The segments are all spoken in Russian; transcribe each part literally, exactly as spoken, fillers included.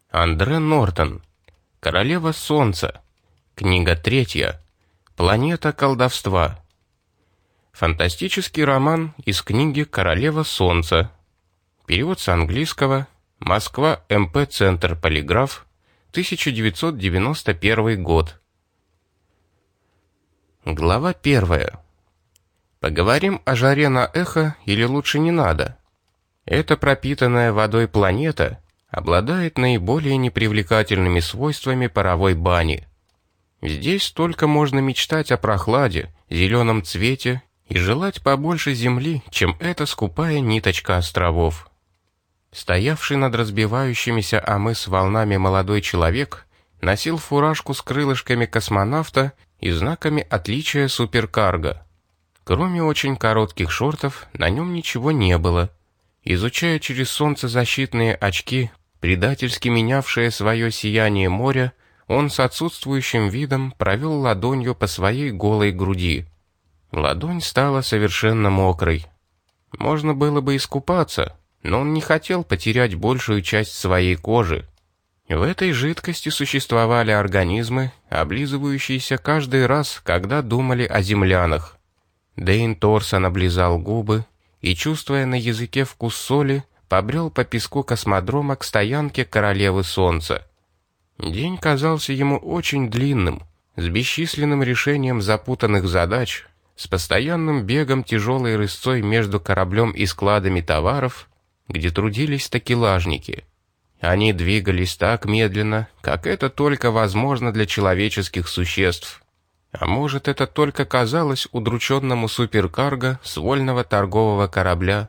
Андре Нортон. Королева Солнца. Книга третья. Планета колдовства. Фантастический роман из книги «Королева Солнца». Перевод с английского. Москва, эм пэ Центр Полиграф, тысяча девятьсот девяносто первый год. Глава первая. Поговорим о жаре на Эхо или лучше не надо? Эта пропитанная водой планета обладает наиболее непривлекательными свойствами паровой бани. Здесь только можно мечтать о прохладе, зеленом цвете и желать побольше земли, чем эта скупая ниточка островов. Стоявший над разбивающимися о мыс волнами молодой человек носил фуражку с крылышками космонавта и знаками отличия суперкарго. Кроме очень коротких шортов, на нем ничего не было. Изучая через солнцезащитные очки, предательски менявшее свое сияние моря, он с отсутствующим видом провел ладонью по своей голой груди. Ладонь стала совершенно мокрой. Можно было бы искупаться, но он не хотел потерять большую часть своей кожи. В этой жидкости существовали организмы, облизывающиеся каждый раз, когда думали о землянах. Дэйн Торсон облизал губы и, чувствуя на языке вкус соли, побрел по песку космодрома к стоянке Королевы Солнца. День казался ему очень длинным, с бесчисленным решением запутанных задач, с постоянным бегом тяжелой рысцой между кораблем и складами товаров, где трудились такелажники. Они двигались так медленно, как это только возможно для человеческих существ. А может, это только казалось удрученному суперкарго с вольного торгового корабля.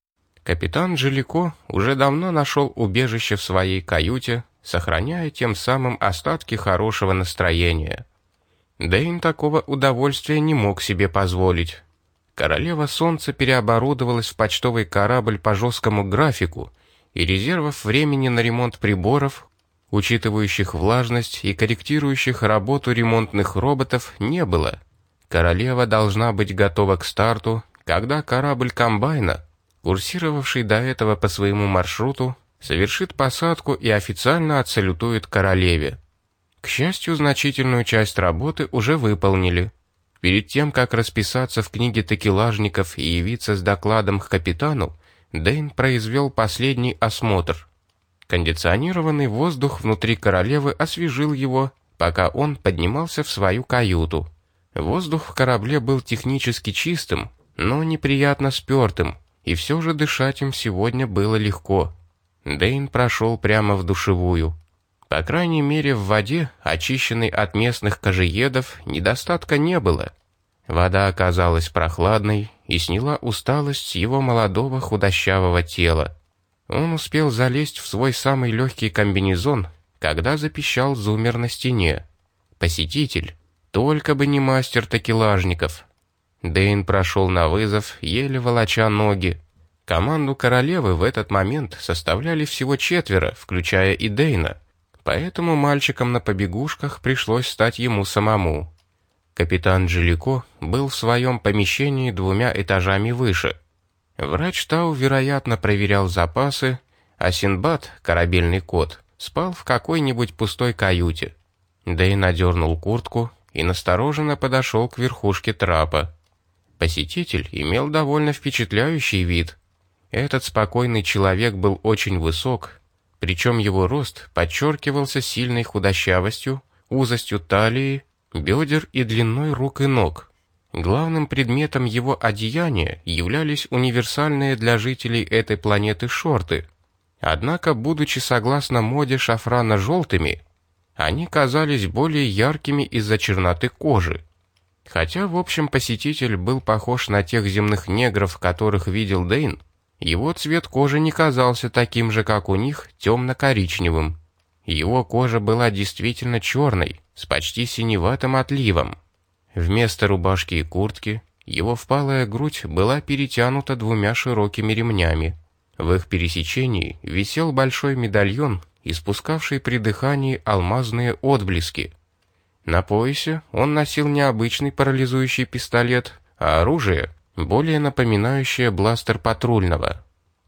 Капитан Джелико уже давно нашел убежище в своей каюте, сохраняя тем самым остатки хорошего настроения. Дэйн такого удовольствия не мог себе позволить. Королева Солнца переоборудовалась в почтовый корабль по жесткому графику, и резервов времени на ремонт приборов, учитывающих влажность и корректирующих работу ремонтных роботов, не было. Королева должна быть готова к старту, когда корабль комбайна, курсировавший до этого по своему маршруту, совершит посадку и официально отсалютует королеве. К счастью, значительную часть работы уже выполнили. Перед тем, как расписаться в книге такелажников и явиться с докладом к капитану, Дэйн произвел последний осмотр. Кондиционированный воздух внутри королевы освежил его, пока он поднимался в свою каюту. Воздух в корабле был технически чистым, но неприятно спертым, и все же дышать им сегодня было легко. Дэйн прошел прямо в душевую. По крайней мере, в воде, очищенной от местных кожеедов, недостатка не было. Вода оказалась прохладной и сняла усталость с его молодого худощавого тела. Он успел залезть в свой самый легкий комбинезон, когда запищал зуммер на стене. Посетитель, только бы не мастер такелажников. Дэйн прошел на вызов, еле волоча ноги. Команду королевы в этот момент составляли всего четверо, включая и Дэйна, поэтому мальчикам на побегушках пришлось стать ему самому. Капитан Джелико был в своем помещении двумя этажами выше. Врач Тау, вероятно, проверял запасы, а Синдбад, корабельный кот, спал в какой-нибудь пустой каюте. Дэйн надернул куртку и настороженно подошел к верхушке трапа. Посетитель имел довольно впечатляющий вид. Этот спокойный человек был очень высок, причем его рост подчеркивался сильной худощавостью, узостью талии, бедер и длиной рук и ног. Главным предметом его одеяния являлись универсальные для жителей этой планеты шорты. Однако, будучи согласно моде шафрано-желтыми, они казались более яркими из-за черноты кожи. Хотя, в общем, посетитель был похож на тех земных негров, которых видел Дэйн, его цвет кожи не казался таким же, как у них, темно-коричневым. Его кожа была действительно черной, с почти синеватым отливом. Вместо рубашки и куртки его впалая грудь была перетянута двумя широкими ремнями. В их пересечении висел большой медальон, испускавший при дыхании алмазные отблески. На поясе он носил не обычный парализующий пистолет, а оружие, более напоминающее бластер патрульного.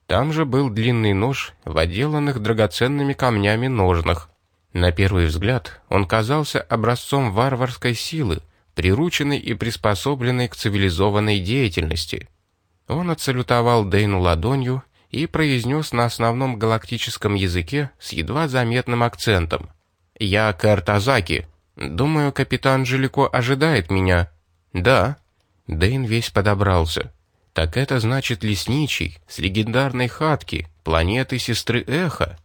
Там же был длинный нож в отделанных драгоценными камнями ножнах. На первый взгляд он казался образцом варварской силы, прирученной и приспособленной к цивилизованной деятельности. Он отсалютовал Дэйну ладонью и произнес на основном галактическом языке с едва заметным акцентом: «Я Кэр Тазаки. Думаю, капитан Джелико ожидает меня». «Да». Дэйн весь подобрался. «Так это значит лесничий с легендарной Хатки, планеты сестры Эхо».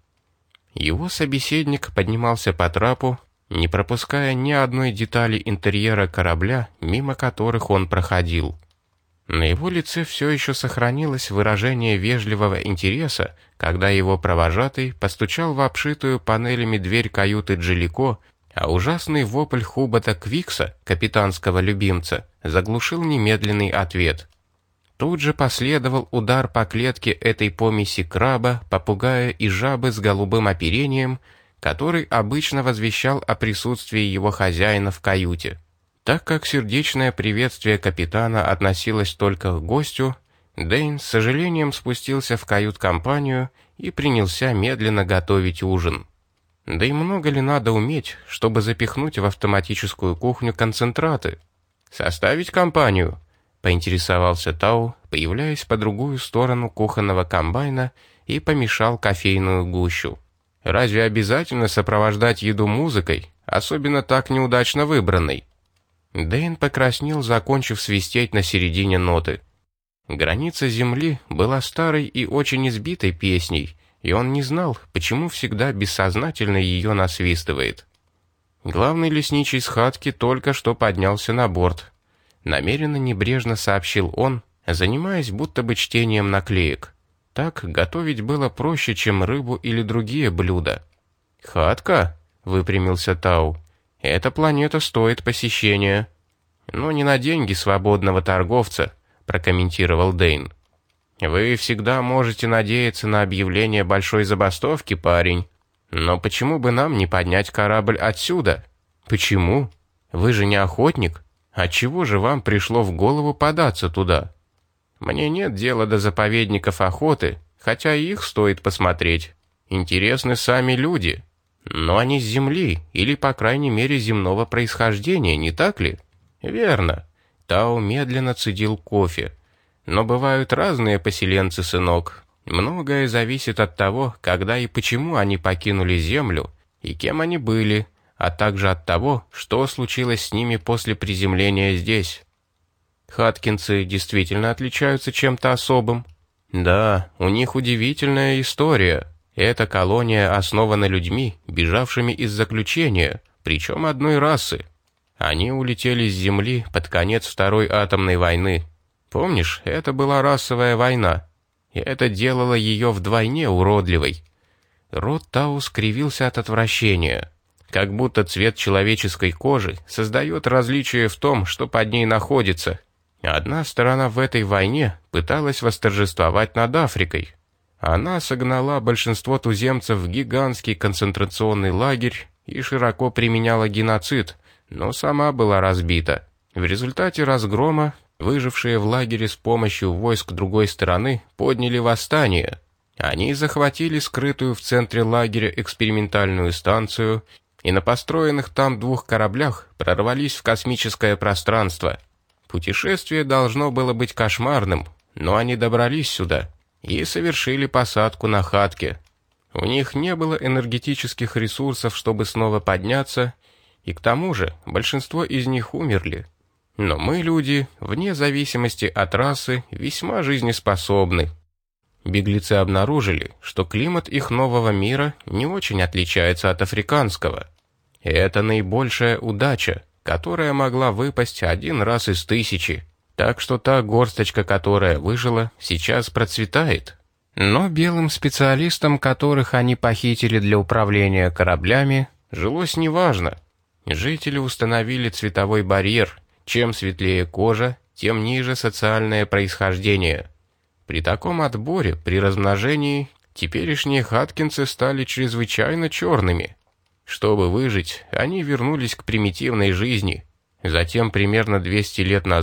Его собеседник поднимался по трапу, не пропуская ни одной детали интерьера корабля, мимо которых он проходил. На его лице все еще сохранилось выражение вежливого интереса, когда его провожатый постучал в обшитую панелями дверь каюты Джелико, а ужасный вопль Хубота Квикса, капитанского любимца, заглушил немедленный ответ. Тут же последовал удар по клетке этой помеси краба, попугая и жабы с голубым оперением, который обычно возвещал о присутствии его хозяина в каюте. Так как сердечное приветствие капитана относилось только к гостю, Дэйн с сожалением спустился в кают-компанию и принялся медленно готовить ужин. Да и много ли надо уметь, чтобы запихнуть в автоматическую кухню концентраты? «Составить компанию?» — поинтересовался Тау, появляясь по другую сторону кухонного комбайна, и помешал кофейную гущу. «Разве обязательно сопровождать еду музыкой, особенно так неудачно выбранной?» Дэйн покраснел, закончив свистеть на середине ноты. «Граница Земли» была старой и очень избитой песней, и он не знал, почему всегда бессознательно ее насвистывает. Главный лесничий с Хатки только что поднялся на борт. Намеренно небрежно сообщил он, занимаясь будто бы чтением наклеек. Так готовить было проще, чем рыбу или другие блюда. «Хатка?» — выпрямился Тау. «Эта планета стоит посещения». «Но не на деньги свободного торговца», — прокомментировал Дэйн. «Вы всегда можете надеяться на объявление большой забастовки, парень. Но почему бы нам не поднять корабль отсюда?» «Почему? Вы же не охотник. Отчего же вам пришло в голову податься туда?» «Мне нет дела до заповедников охоты, хотя и их стоит посмотреть. Интересны сами люди. Но они с Земли, или, по крайней мере, земного происхождения, не так ли?» «Верно». Тау медленно цедил кофе. «Но бывают разные поселенцы, сынок. Многое зависит от того, когда и почему они покинули Землю, и кем они были, а также от того, что случилось с ними после приземления здесь». «Хаткинцы действительно отличаются чем-то особым?» «Да, у них удивительная история. Эта колония основана людьми, бежавшими из заключения, причем одной расы. Они улетели с Земли под конец Второй атомной войны. Помнишь, это была расовая война, и это делало ее вдвойне уродливой». Рот Тау скривился от отвращения. Как будто цвет человеческой кожи создает различие в том, что под ней находится. Одна сторона в этой войне пыталась восторжествовать над Африкой. Она согнала большинство туземцев в гигантский концентрационный лагерь и широко применяла геноцид, но сама была разбита. В результате разгрома выжившие в лагере с помощью войск другой стороны подняли восстание. Они захватили скрытую в центре лагеря экспериментальную станцию и на построенных там двух кораблях прорвались в космическое пространство. Путешествие должно было быть кошмарным, но они добрались сюда и совершили посадку на Хатке. У них не было энергетических ресурсов, чтобы снова подняться, и к тому же большинство из них умерли. Но мы, люди, вне зависимости от расы, весьма жизнеспособны. Беглецы обнаружили, что климат их нового мира не очень отличается от африканского. Это наибольшая удача, которая могла выпасть один раз из тысячи. Так что та горсточка, которая выжила, сейчас процветает. Но белым специалистам, которых они похитили для управления кораблями, жилось неважно. Жители установили цветовой барьер. Чем светлее кожа, тем ниже социальное происхождение. При таком отборе, при размножении, теперешние хаткинцы стали чрезвычайно черными. Чтобы выжить, они вернулись к примитивной жизни. Затем, примерно двести лет назад,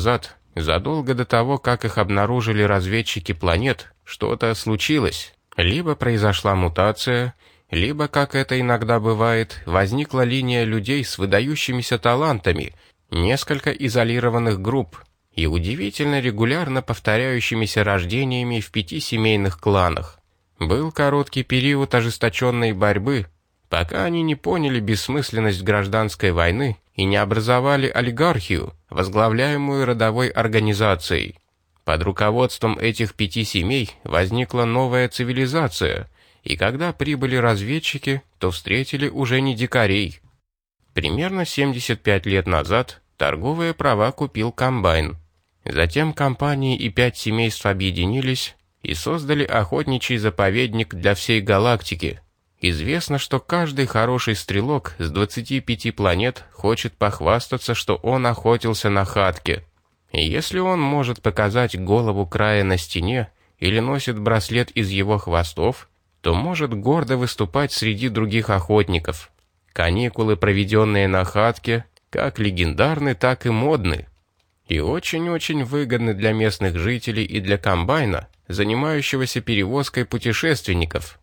Задолго до того, как их обнаружили разведчики планет, что-то случилось. Либо произошла мутация, либо, как это иногда бывает, возникла линия людей с выдающимися талантами, несколько изолированных групп и удивительно регулярно повторяющимися рождениями в пяти семейных кланах. Был короткий период ожесточенной борьбы, пока они не поняли бессмысленность гражданской войны и не образовали олигархию, возглавляемую родовой организацией. Под руководством этих пяти семей возникла новая цивилизация, и когда прибыли разведчики, то встретили уже не дикарей. Примерно семьдесят пять лет назад торговые права купил Комбайн. Затем компании и пять семейств объединились и создали охотничий заповедник для всей галактики. Известно, что каждый хороший стрелок с двадцати пяти планет хочет похвастаться, что он охотился на Хатке. И если он может показать голову края на стене или носит браслет из его хвостов, то может гордо выступать среди других охотников. Каникулы, проведенные на Хатке, как легендарны, так и модны. И очень-очень выгодны для местных жителей и для Комбайна, занимающегося перевозкой путешественников.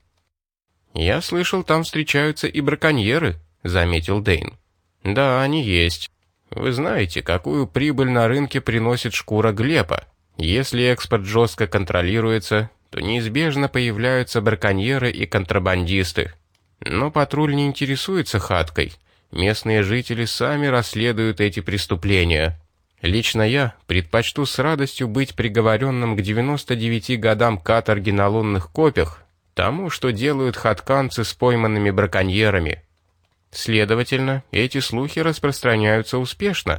«Я слышал, там встречаются и браконьеры», — заметил Дэйн. «Да, они есть. Вы знаете, какую прибыль на рынке приносит шкура глепа. Если экспорт жестко контролируется, то неизбежно появляются браконьеры и контрабандисты. Но патруль не интересуется Хаткой. Местные жители сами расследуют эти преступления. Лично я предпочту с радостью быть приговоренным к девяноста девяти годам каторги на лунных копьях тому, что делают хатканцы с пойманными браконьерами. Следовательно, эти слухи распространяются успешно».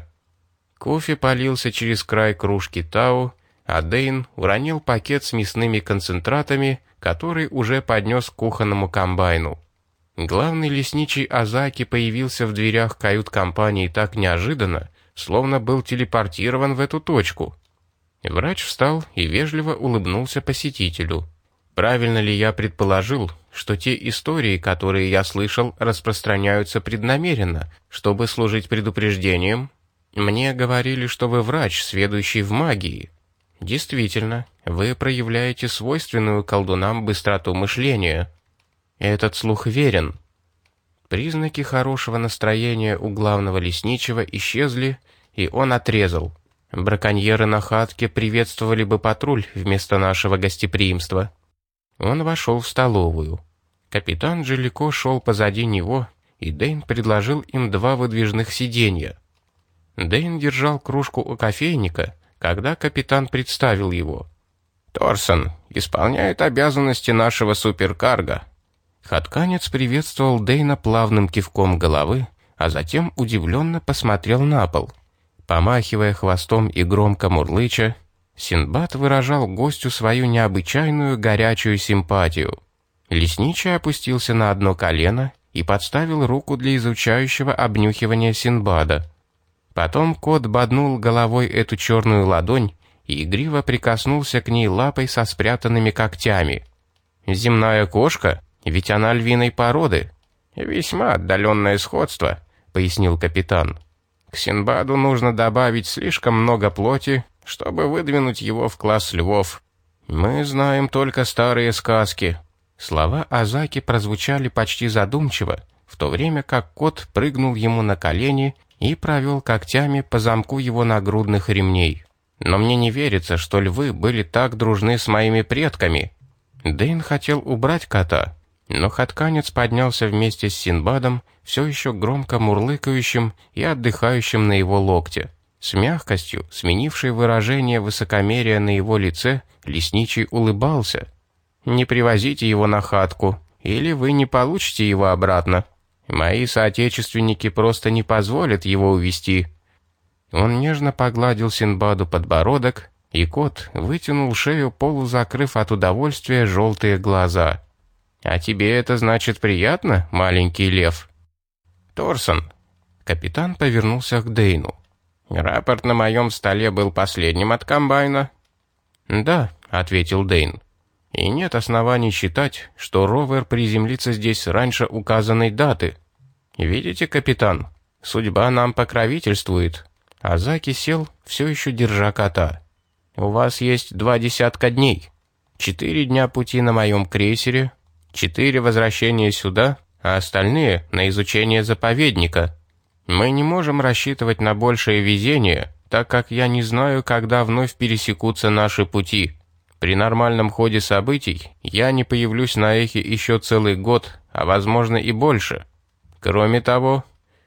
Кофе полился через край кружки Тау, а Дэйн уронил пакет с мясными концентратами, который уже поднес к кухонному комбайну. Главный лесничий Азаки появился в дверях кают-компании так неожиданно, словно был телепортирован в эту точку. Врач встал и вежливо улыбнулся посетителю. «Правильно ли я предположил, что те истории, которые я слышал, распространяются преднамеренно, чтобы служить предупреждением? Мне говорили, что вы врач, сведущий в магии. Действительно, вы проявляете свойственную колдунам быстроту мышления. Этот слух верен». Признаки хорошего настроения у главного лесничего исчезли, и он отрезал: «Браконьеры на Хатке приветствовали бы патруль вместо нашего гостеприимства». Он вошел в столовую. Капитан Джелико шел позади него, и Дэйн предложил им два выдвижных сиденья. Дэйн держал кружку у кофейника, когда капитан представил его. «Торсон исполняет обязанности нашего суперкарго». Хатканец приветствовал Дэйна плавным кивком головы, а затем удивленно посмотрел на пол. Помахивая хвостом и громко мурлыча, Синдбад выражал гостю свою необычайную горячую симпатию. Лесничий опустился на одно колено и подставил руку для изучающего обнюхивания Синдбада. Потом кот боднул головой эту черную ладонь и игриво прикоснулся к ней лапой со спрятанными когтями. «Земная кошка? Ведь она львиной породы». «Весьма отдаленное сходство», — пояснил капитан. «К Синдбаду нужно добавить слишком много плоти, чтобы выдвинуть его в класс львов. Мы знаем только старые сказки». Слова Азаки прозвучали почти задумчиво, в то время как кот прыгнул ему на колени и провел когтями по замку его нагрудных ремней. «Но мне не верится, что львы были так дружны с моими предками». Дэйн хотел убрать кота, но хатканец поднялся вместе с Синдбадом, все еще громко мурлыкающим и отдыхающим на его локте. С мягкостью, сменившей выражение высокомерия на его лице, лесничий улыбался. «Не привозите его на Хатку, или вы не получите его обратно. Мои соотечественники просто не позволят его увезти». Он нежно погладил Синдбаду подбородок, и кот вытянул шею, полузакрыв от удовольствия желтые глаза. «А тебе это значит приятно, маленький лев?» «Торсон». Капитан повернулся к Дэйну. «Рапорт на моем столе был последним от комбайна?» «Да», — ответил Дэйн. «И нет оснований считать, что ровер приземлится здесь раньше указанной даты. Видите, капитан, судьба нам покровительствует. Азаки сел, все еще держа кота. «У вас есть два десятка дней. Четыре дня пути на моем крейсере, четыре возвращения сюда, а остальные — на изучение заповедника. Мы не можем рассчитывать на большее везение, так как я не знаю, когда вновь пересекутся наши пути. При нормальном ходе событий я не появлюсь на Эхе еще целый год, а возможно и больше. Кроме того...»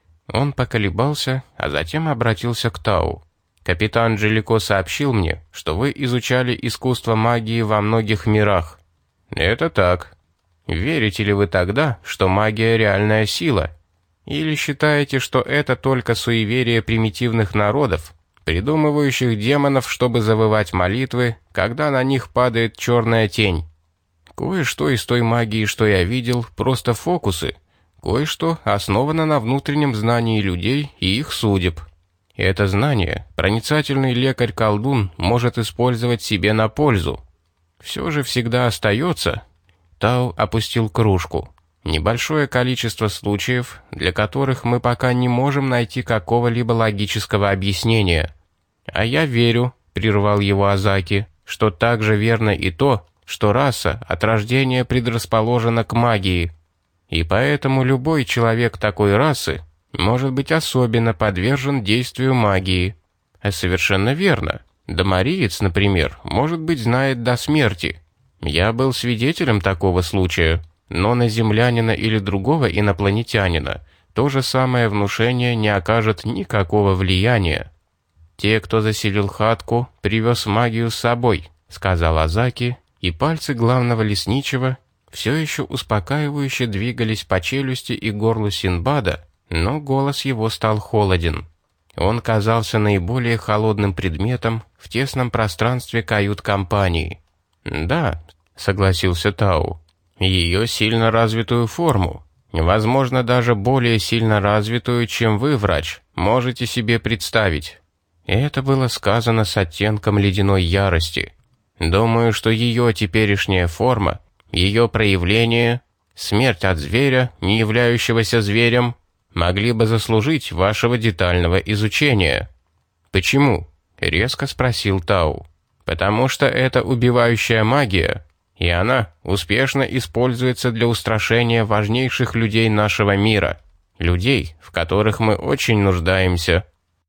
Он поколебался, а затем обратился к Тау. «Капитан Джелико сообщил мне, что вы изучали искусство магии во многих мирах». «Это так. Верите ли вы тогда, что магия — реальная сила? Или считаете, что это только суеверие примитивных народов, придумывающих демонов, чтобы завывать молитвы, когда на них падает черная тень? Кое-что из той магии, что я видел, просто фокусы. Кое-что основано на внутреннем знании людей и их судеб. Это знание проницательный лекарь-колдун может использовать себе на пользу. Все же всегда остается...» Тау опустил кружку. «Небольшое количество случаев, для которых мы пока не можем найти какого-либо логического объяснения. А я верю», — прервал его Азаки, — «что также верно и то, что раса от рождения предрасположена к магии. И поэтому любой человек такой расы может быть особенно подвержен действию магии». «Совершенно верно. Домариец, например, может быть, знает до смерти. Я был свидетелем такого случая, но на землянина или другого инопланетянина то же самое внушение не окажет никакого влияния. Те, кто заселил хатку, привез магию с собой», — сказал Азаки, и пальцы главного лесничего все еще успокаивающе двигались по челюсти и горлу Синдбада, но голос его стал холоден. Он казался наиболее холодным предметом в тесном пространстве кают-компании. «Да», — согласился Тау, — «ее сильно развитую форму, возможно, даже более сильно развитую, чем вы, врач, можете себе представить». Это было сказано с оттенком ледяной ярости. «Думаю, что ее теперешняя форма, ее проявление, смерть от зверя, не являющегося зверем, могли бы заслужить вашего детального изучения». «Почему?» — резко спросил Тау. «Потому что это убивающая магия, и она успешно используется для устрашения важнейших людей нашего мира, людей, в которых мы очень нуждаемся.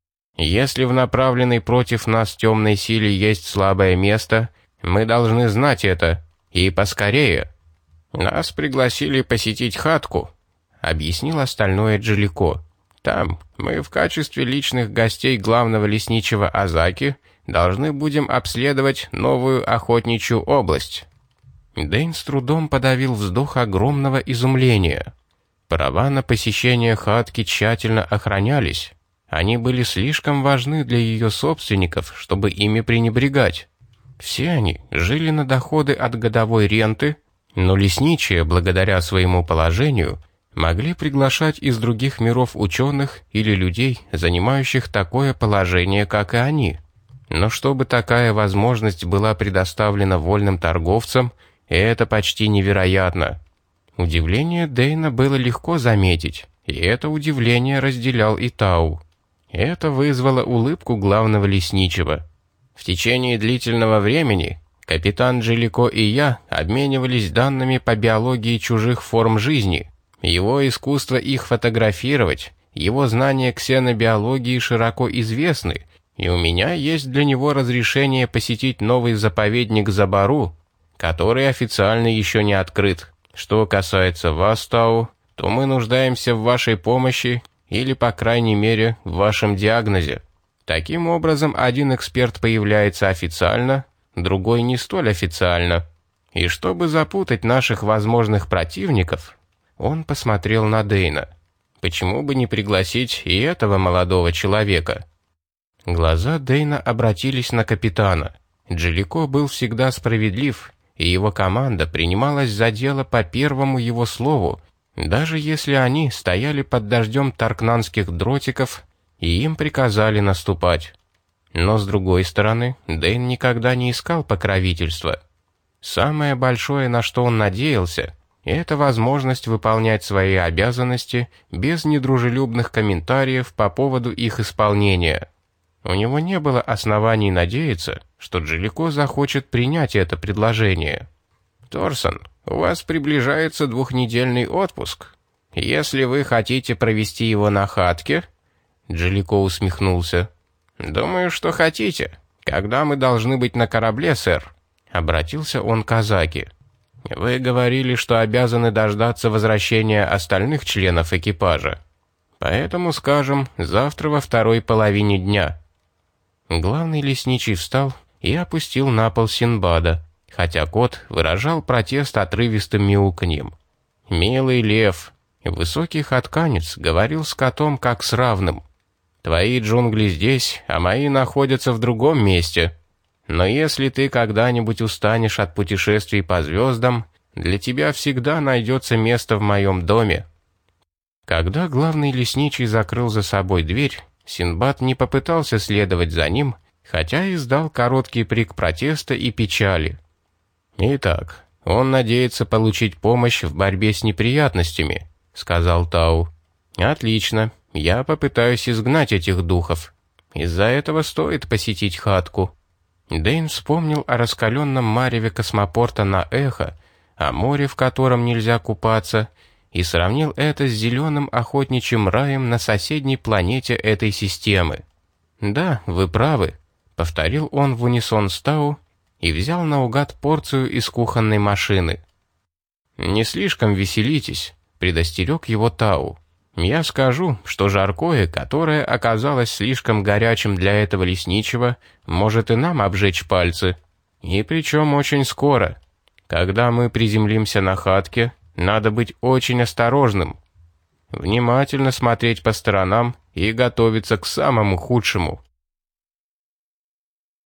Если в направленной против нас темной силе есть слабое место, мы должны знать это, и поскорее. Нас пригласили посетить хатку», — объяснил остальное Джелико. «Там мы в качестве личных гостей главного лесничего Азаки должны будем обследовать новую охотничью область». Дэйн с трудом подавил вздох огромного изумления. Права на посещение хатки тщательно охранялись. Они были слишком важны для ее собственников, чтобы ими пренебрегать. Все они жили на доходы от годовой ренты, но лесничие, благодаря своему положению, могли приглашать из других миров ученых или людей, занимающих такое положение, как и они. Но чтобы такая возможность была предоставлена вольным торговцам, это почти невероятно. Удивление Дэйна было легко заметить, и это удивление разделял и Тау. Это вызвало улыбку главного лесничего. В течение длительного времени капитан Джелико и я обменивались данными по биологии чужих форм жизни. Его искусство их фотографировать, его знания ксенобиологии широко известны, и у меня есть для него разрешение посетить новый заповедник Забару, который официально еще не открыт. Что касается вас, Тау, то мы нуждаемся в вашей помощи или, по крайней мере, в вашем диагнозе. Таким образом, один эксперт появляется официально, другой не столь официально. И чтобы запутать наших возможных противников, он посмотрел на Дэйна. Почему бы не пригласить и этого молодого человека? Глаза Дэйна обратились на капитана. Джелико был всегда справедлив, и его команда принималась за дело по первому его слову, даже если они стояли под дождем таркнанских дротиков, и им приказали наступать. Но с другой стороны, Дэйн никогда не искал покровительства. Самое большое, на что он надеялся, это возможность выполнять свои обязанности без недружелюбных комментариев по поводу их исполнения. У него не было оснований надеяться, что Джалико захочет принять это предложение. «Торсон, у вас приближается двухнедельный отпуск. Если вы хотите провести его на хатке...» Джалико усмехнулся. «Думаю, что хотите. Когда мы должны быть на корабле, сэр?» Обратился он к Азаки. «Вы говорили, что обязаны дождаться возвращения остальных членов экипажа. Поэтому, скажем, завтра во второй половине дня». Главный лесничий встал и опустил на пол Синбада, хотя кот выражал протест отрывистым мяуканьем. «Милый лев», высокий хатканец говорил с котом как с равным. «Твои джунгли здесь, а мои находятся в другом месте. Но если ты когда-нибудь устанешь от путешествий по звездам, для тебя всегда найдется место в моем доме». Когда главный лесничий закрыл за собой дверь, Синдбад не попытался следовать за ним, хотя издал короткий крик протеста и печали. «Итак, он надеется получить помощь в борьбе с неприятностями», — сказал Тау. «Отлично, я попытаюсь изгнать этих духов. Из-за этого стоит посетить хатку». Дэйн вспомнил о раскаленном мареве космопорта на Эхо, о море, в котором нельзя купаться, и сравнил это с зеленым охотничьим раем на соседней планете этой системы. «Да, вы правы», — повторил он в унисон с Тау и взял наугад порцию из кухонной машины. «Не слишком веселитесь», — предостерег его Тау. «Я скажу, что жаркое, которое оказалось слишком горячим для этого лесничего, может и нам обжечь пальцы. И причем очень скоро. Когда мы приземлимся на хатке, надо быть очень осторожным. Внимательно смотреть по сторонам и готовиться к самому худшему».